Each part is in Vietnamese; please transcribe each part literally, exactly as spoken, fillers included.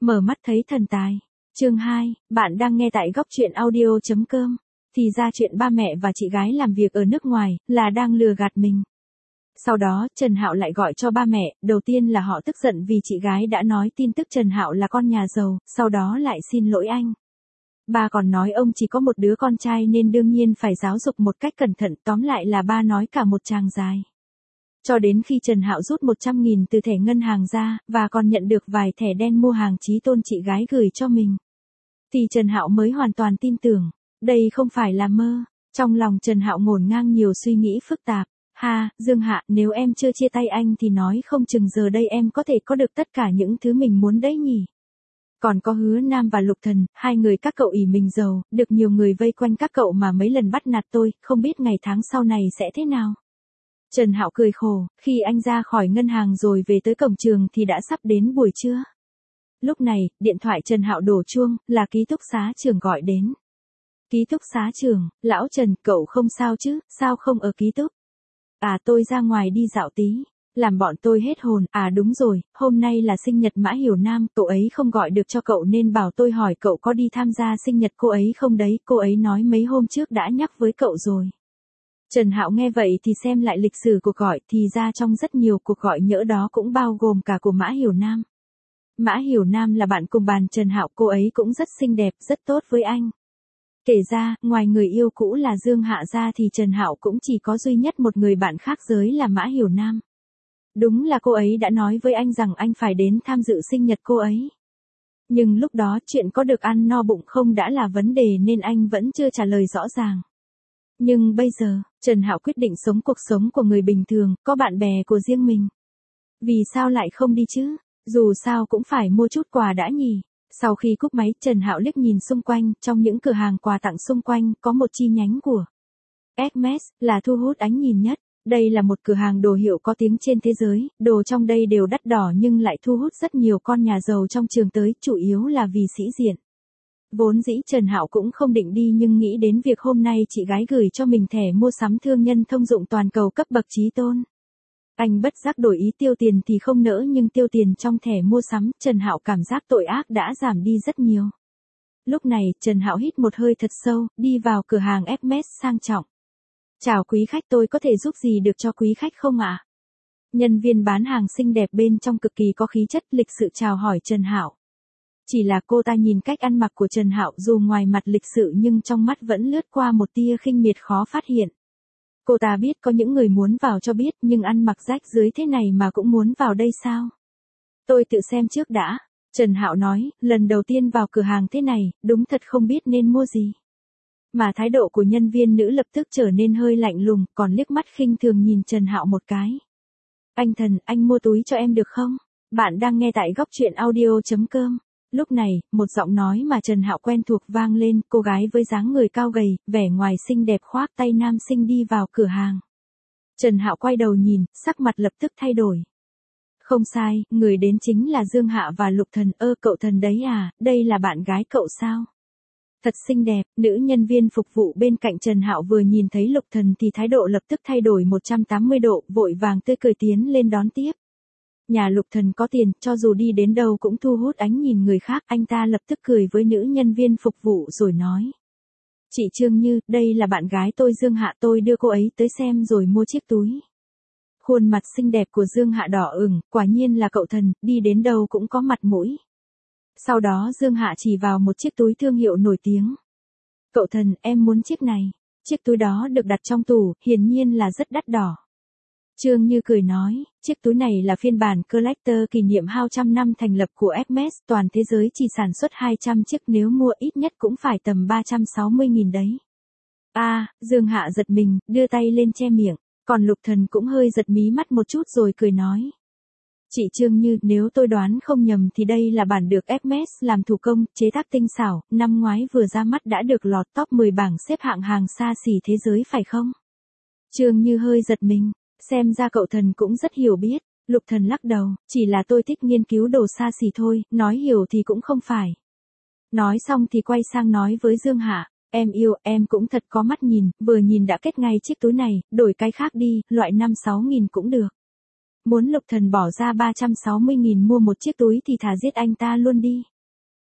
Mở mắt thấy thần tài. Chương hai, bạn đang nghe tại góc truyện audio chấm com. Thì ra chuyện ba mẹ và chị gái làm việc ở nước ngoài là đang lừa gạt mình. Sau đó, Trần Hạo lại gọi cho ba mẹ, đầu tiên là họ tức giận vì chị gái đã nói tin tức Trần Hạo là con nhà giàu, sau đó lại xin lỗi anh. Ba còn nói ông chỉ có một đứa con trai nên đương nhiên phải giáo dục một cách cẩn thận, tóm lại là ba nói cả một tràng dài. Cho đến khi Trần Hạo rút một trăm nghìn từ thẻ ngân hàng ra, và còn nhận được vài thẻ đen mua hàng chí tôn chị gái gửi cho mình, thì Trần Hạo mới hoàn toàn tin tưởng, đây không phải là mơ. Trong lòng Trần Hạo ngổn ngang nhiều suy nghĩ phức tạp. Ha, Dương Hạ, nếu em chưa chia tay anh thì nói không chừng giờ đây em có thể có được tất cả những thứ mình muốn đấy nhỉ. Còn có Hứa Nam và Lục Thần, hai người các cậu ỷ mình giàu, được nhiều người vây quanh các cậu mà mấy lần bắt nạt tôi, không biết ngày tháng sau này sẽ thế nào. Trần Hạo cười khổ, khi anh ra khỏi ngân hàng rồi về tới cổng trường thì đã sắp đến buổi trưa. Lúc này, điện thoại Trần Hạo đổ chuông, là ký túc xá trưởng gọi đến. Ký túc xá trưởng, lão Trần, cậu không sao chứ, sao không ở ký túc? À tôi ra ngoài đi dạo tí, làm bọn tôi hết hồn. À đúng rồi, hôm nay là sinh nhật Mã Hiểu Nam, cậu ấy không gọi được cho cậu nên bảo tôi hỏi cậu có đi tham gia sinh nhật cô ấy không đấy, cô ấy nói mấy hôm trước đã nhắc với cậu rồi. Trần Hạo nghe vậy thì xem lại lịch sử cuộc gọi, thì ra trong rất nhiều cuộc gọi nhỡ đó cũng bao gồm cả của Mã Hiểu Nam. Mã Hiểu Nam là bạn cùng bàn Trần Hạo, cô ấy cũng rất xinh đẹp, rất tốt với anh. Kể ra, ngoài người yêu cũ là Dương Hạ ra thì Trần Hạo cũng chỉ có duy nhất một người bạn khác giới là Mã Hiểu Nam. Đúng là cô ấy đã nói với anh rằng anh phải đến tham dự sinh nhật cô ấy. Nhưng lúc đó chuyện có được ăn no bụng không đã là vấn đề nên anh vẫn chưa trả lời rõ ràng. Nhưng bây giờ, Trần Hạo quyết định sống cuộc sống của người bình thường, có bạn bè của riêng mình. Vì sao lại không đi chứ? Dù sao cũng phải mua chút quà đã nhỉ. Sau khi cúp máy, Trần Hạo liếc nhìn xung quanh, trong những cửa hàng quà tặng xung quanh, có một chi nhánh của Hermes, là thu hút ánh nhìn nhất. Đây là một cửa hàng đồ hiệu có tiếng trên thế giới, đồ trong đây đều đắt đỏ nhưng lại thu hút rất nhiều con nhà giàu trong trường tới, chủ yếu là vì sĩ diện. Vốn dĩ Trần Hạo cũng không định đi nhưng nghĩ đến việc hôm nay chị gái gửi cho mình thẻ mua sắm thương nhân thông dụng toàn cầu cấp bậc chí tôn. Anh bất giác đổi ý tiêu tiền thì không nỡ nhưng tiêu tiền trong thẻ mua sắm, Trần Hạo cảm giác tội ác đã giảm đi rất nhiều. Lúc này, Trần Hạo hít một hơi thật sâu, đi vào cửa hàng Hermes sang trọng. Chào quý khách, tôi có thể giúp gì được cho quý khách không ạ? Nhân viên bán hàng xinh đẹp bên trong cực kỳ có khí chất, lịch sự chào hỏi Trần Hạo. Chỉ là cô ta nhìn cách ăn mặc của Trần Hạo, dù ngoài mặt lịch sự nhưng trong mắt vẫn lướt qua một tia khinh miệt khó phát hiện. Cô ta biết có những người muốn vào cho biết nhưng ăn mặc rách rưới thế này mà cũng muốn vào đây sao? Tôi tự xem trước đã. Trần Hạo nói, lần đầu tiên vào cửa hàng thế này, đúng thật không biết nên mua gì. Mà thái độ của nhân viên nữ lập tức trở nên hơi lạnh lùng, còn liếc mắt khinh thường nhìn Trần Hạo một cái. Anh thần, anh mua túi cho em được không? Bạn đang nghe tại góc truyện audio chấm com. Lúc này, một giọng nói mà Trần Hạo quen thuộc vang lên, cô gái với dáng người cao gầy, vẻ ngoài xinh đẹp khoác tay nam sinh đi vào cửa hàng. Trần Hạo quay đầu nhìn, sắc mặt lập tức thay đổi. Không sai, người đến chính là Dương Hạ và Lục Thần. Ơ cậu Thần đấy à, đây là bạn gái cậu sao? Thật xinh đẹp. Nữ nhân viên phục vụ bên cạnh Trần Hạo vừa nhìn thấy Lục Thần thì thái độ lập tức thay đổi một trăm tám mươi độ, vội vàng tươi cười tiến lên đón tiếp. Nhà Lục Thần có tiền, cho dù đi đến đâu cũng thu hút ánh nhìn người khác. Anh ta lập tức cười với nữ nhân viên phục vụ rồi nói. Chị Trương Như, đây là bạn gái tôi Dương Hạ, tôi đưa cô ấy tới xem rồi mua chiếc túi. Khuôn mặt xinh đẹp của Dương Hạ đỏ ửng, quả nhiên là cậu Thần, đi đến đâu cũng có mặt mũi. Sau đó Dương Hạ chỉ vào một chiếc túi thương hiệu nổi tiếng. Cậu Thần, em muốn chiếc này. Chiếc túi đó được đặt trong tủ, hiển nhiên là rất đắt đỏ. Trương Như cười nói, chiếc túi này là phiên bản collector kỷ niệm hai trăm năm thành lập của Hermes, toàn thế giới chỉ sản xuất hai trăm chiếc, nếu mua ít nhất cũng phải tầm ba trăm sáu mươi nghìn đấy. A, à, Dương Hạ giật mình, đưa tay lên che miệng, còn Lục Thần cũng hơi giật mí mắt một chút rồi cười nói. Chị Trương Như, nếu tôi đoán không nhầm thì đây là bản được Hermes làm thủ công, chế tác tinh xảo, năm ngoái vừa ra mắt đã được lọt top mười bảng xếp hạng hàng xa xỉ thế giới phải không? Trương Như hơi giật mình. Xem ra cậu Thần cũng rất hiểu biết. Lục Thần lắc đầu, chỉ là tôi thích nghiên cứu đồ xa xỉ thôi, nói hiểu thì cũng không phải. Nói xong thì quay sang nói với Dương Hạ, em yêu, em cũng thật có mắt nhìn, vừa nhìn đã kết ngay chiếc túi này, đổi cái khác đi, loại năm sáu nghìn cũng được. Muốn Lục Thần bỏ ra ba trăm sáu mươi nghìn mua một chiếc túi thì thà giết anh ta luôn đi.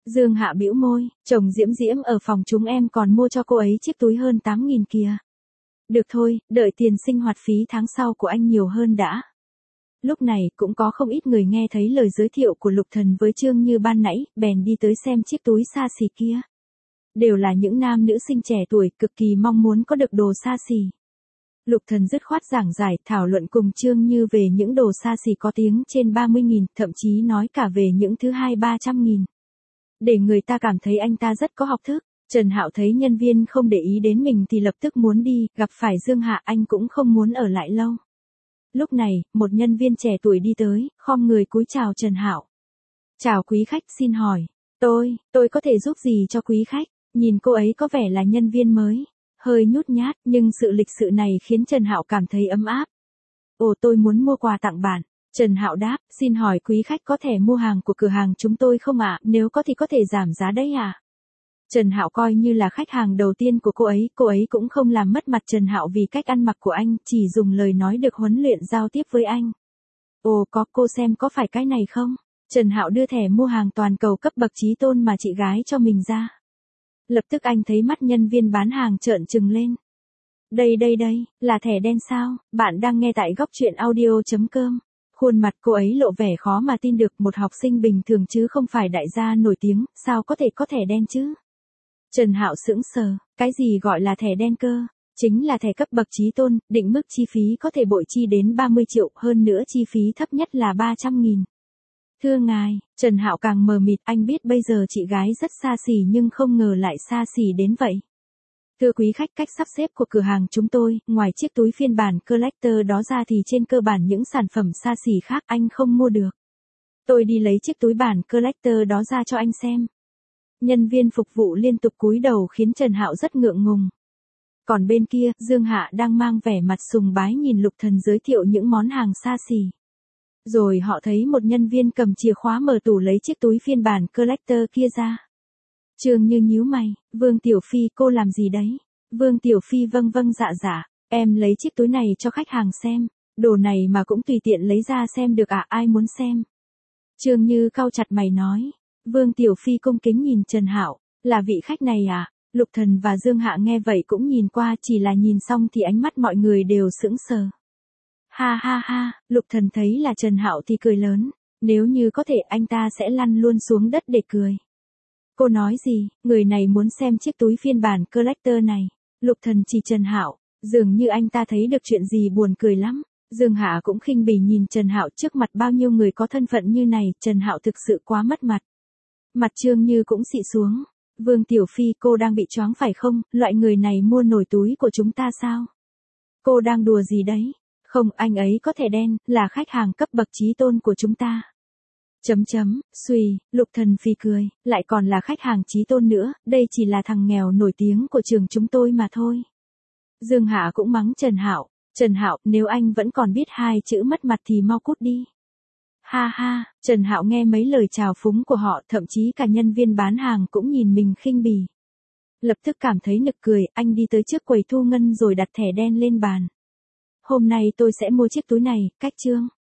Dương Hạ bĩu môi, chồng Diễm Diễm ở phòng chúng em còn mua cho cô ấy chiếc túi hơn tám nghìn kìa. Được thôi, đợi tiền sinh hoạt phí tháng sau của anh nhiều hơn đã. Lúc này cũng có không ít người nghe thấy lời giới thiệu của Lục Thần với Trương Như ban nãy, bèn đi tới xem chiếc túi xa xỉ kia. Đều là những nam nữ sinh trẻ tuổi cực kỳ mong muốn có được đồ xa xỉ. Lục Thần dứt khoát giảng giải thảo luận cùng Trương Như về những đồ xa xỉ có tiếng trên ba mươi nghìn, thậm chí nói cả về những thứ hai ba trăm nghìn. Để người ta cảm thấy anh ta rất có học thức. Trần Hạo thấy nhân viên không để ý đến mình thì lập tức muốn đi, gặp phải Dương Hạ anh cũng không muốn ở lại lâu. Lúc này, một nhân viên trẻ tuổi đi tới, khom người cúi chào Trần Hạo. Chào quý khách, xin hỏi. Tôi, tôi có thể giúp gì cho quý khách? Nhìn cô ấy có vẻ là nhân viên mới. Hơi nhút nhát, nhưng sự lịch sự này khiến Trần Hạo cảm thấy ấm áp. Ồ, tôi muốn mua quà tặng bạn. Trần Hạo đáp, xin hỏi quý khách có thể mua hàng của cửa hàng chúng tôi không ạ? Nếu có thì có thể giảm giá đấy à? Trần Hạo coi như là khách hàng đầu tiên của cô ấy, cô ấy cũng không làm mất mặt Trần Hạo vì cách ăn mặc của anh, chỉ dùng lời nói được huấn luyện giao tiếp với anh. Ồ, có, cô xem có phải cái này không? Trần Hạo đưa thẻ mua hàng toàn cầu cấp bậc chí tôn mà chị gái cho mình ra. Lập tức anh thấy mắt nhân viên bán hàng trợn trừng lên. Đây đây đây, là thẻ đen sao? Bạn đang nghe tại góc truyện audio chấm com. Khuôn mặt cô ấy lộ vẻ khó mà tin được, một học sinh bình thường chứ không phải đại gia nổi tiếng, sao có thể có thẻ đen chứ? Trần Hạo sững sờ, cái gì gọi là thẻ đen cơ? Chính là thẻ cấp bậc chí tôn, định mức chi phí có thể bội chi đến ba mươi triệu, hơn nữa chi phí thấp nhất là ba trăm nghìn. Thưa ngài, Trần Hạo càng mờ mịt, anh biết bây giờ chị gái rất xa xỉ nhưng không ngờ lại xa xỉ đến vậy. Thưa quý khách, cách sắp xếp của cửa hàng chúng tôi, ngoài chiếc túi phiên bản Collector đó ra thì trên cơ bản những sản phẩm xa xỉ khác anh không mua được. Tôi đi lấy chiếc túi bản Collector đó ra cho anh xem. Nhân viên phục vụ liên tục cúi đầu khiến Trần Hạo rất ngượng ngùng. Còn bên kia, Dương Hạ đang mang vẻ mặt sùng bái nhìn Lục Thần giới thiệu những món hàng xa xỉ. Rồi họ thấy một nhân viên cầm chìa khóa mở tủ lấy chiếc túi phiên bản Collector kia ra. Trương Như nhíu mày, Vương Tiểu Phi cô làm gì đấy? Vương Tiểu Phi vâng vâng dạ dạ, em lấy chiếc túi này cho khách hàng xem, đồ này mà cũng tùy tiện lấy ra xem được à, ai muốn xem? Trương Như cau chặt mày nói. Vương Tiểu Phi cung kính nhìn Trần Hạo, là vị khách này à? Lục Thần và Dương Hạ nghe vậy cũng nhìn qua, chỉ là nhìn xong thì ánh mắt mọi người đều sững sờ. Ha ha ha, Lục Thần thấy là Trần Hạo thì cười lớn, nếu như có thể anh ta sẽ lăn luôn xuống đất để cười. Cô nói gì, người này muốn xem chiếc túi phiên bản Collector này. Lục Thần chỉ Trần Hạo, dường như anh ta thấy được chuyện gì buồn cười lắm. Dương Hạ cũng khinh bỉ nhìn Trần Hạo, trước mặt bao nhiêu người có thân phận như này, Trần Hạo thực sự quá mất mặt. Mặt Trương Như cũng xị xuống. Vương Tiểu Phi, cô đang bị choáng phải không? Loại người này mua nổi túi của chúng ta sao? Cô đang đùa gì đấy? Không, anh ấy có thẻ đen, là khách hàng cấp bậc chí tôn của chúng ta. Chấm chấm, suy, Lục Thần phì cười, lại còn là khách hàng chí tôn nữa, đây chỉ là thằng nghèo nổi tiếng của trường chúng tôi mà thôi. Dương Hạ cũng mắng Trần Hạo, Trần Hạo, nếu anh vẫn còn biết hai chữ mất mặt thì mau cút đi. Ha ha, Trần Hạo nghe mấy lời chào phúng của họ, thậm chí cả nhân viên bán hàng cũng nhìn mình khinh bỉ. Lập tức cảm thấy nực cười, anh đi tới trước quầy thu ngân rồi đặt thẻ đen lên bàn. Hôm nay tôi sẽ mua chiếc túi này, cách chương.